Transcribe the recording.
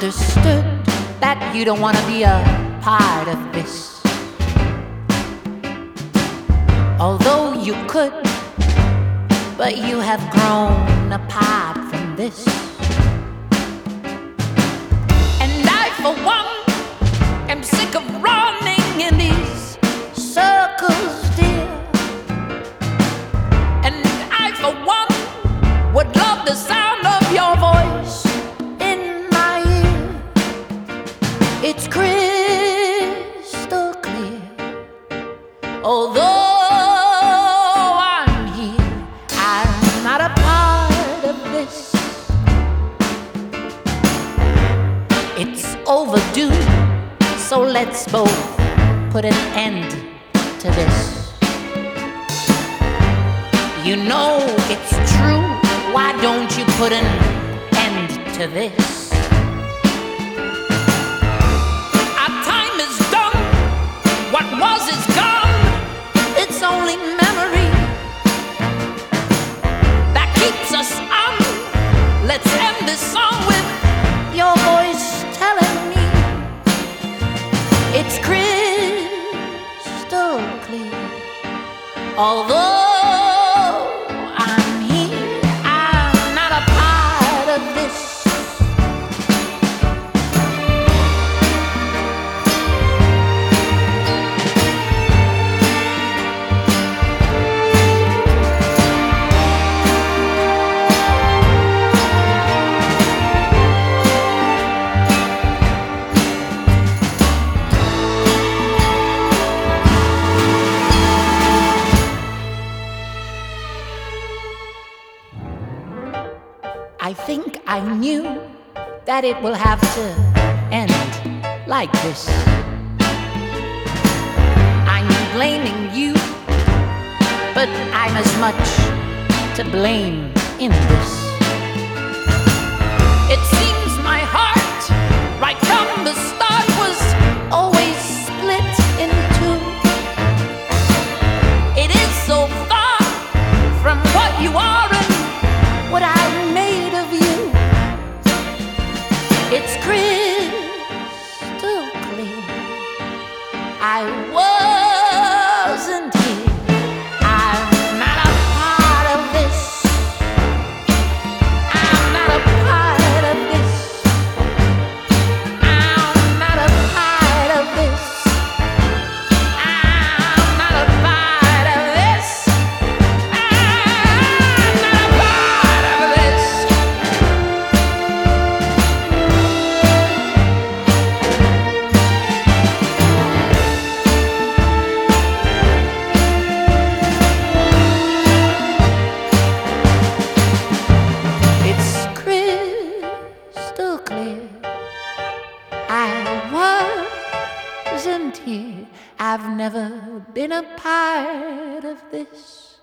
understood that you don't want to be a part of this. Although you could, but you have grown apart from this. And I, for one, am sick of running in these circles, dear. And I, for one, would love the sound of your voice in my ear. It's crystal clear. Although I'm here, I'm not a part of this. It's overdue, so let's both put an end to this. You know it's true, why don't you put an end to this? Our time is done, what was is gone. It's only memory that keeps us on. Let's end this song with your voice telling me it's crystal clear. Although I'm here, I'm not a part of this. I think I knew that it will have to end like this. I'm blaming you, but I'm as much to blame in this. It seems my heart, right from the start, was always split in two. It is so far from what you are and what I made of you. It's crystal clear. I wasn't here. I'm not a part of this. I'm not a part of this. I'm not a part of this. I'm not a part of this. I'm not a part of this. It's crystal clear. I wasn't here. I've never been a part of this.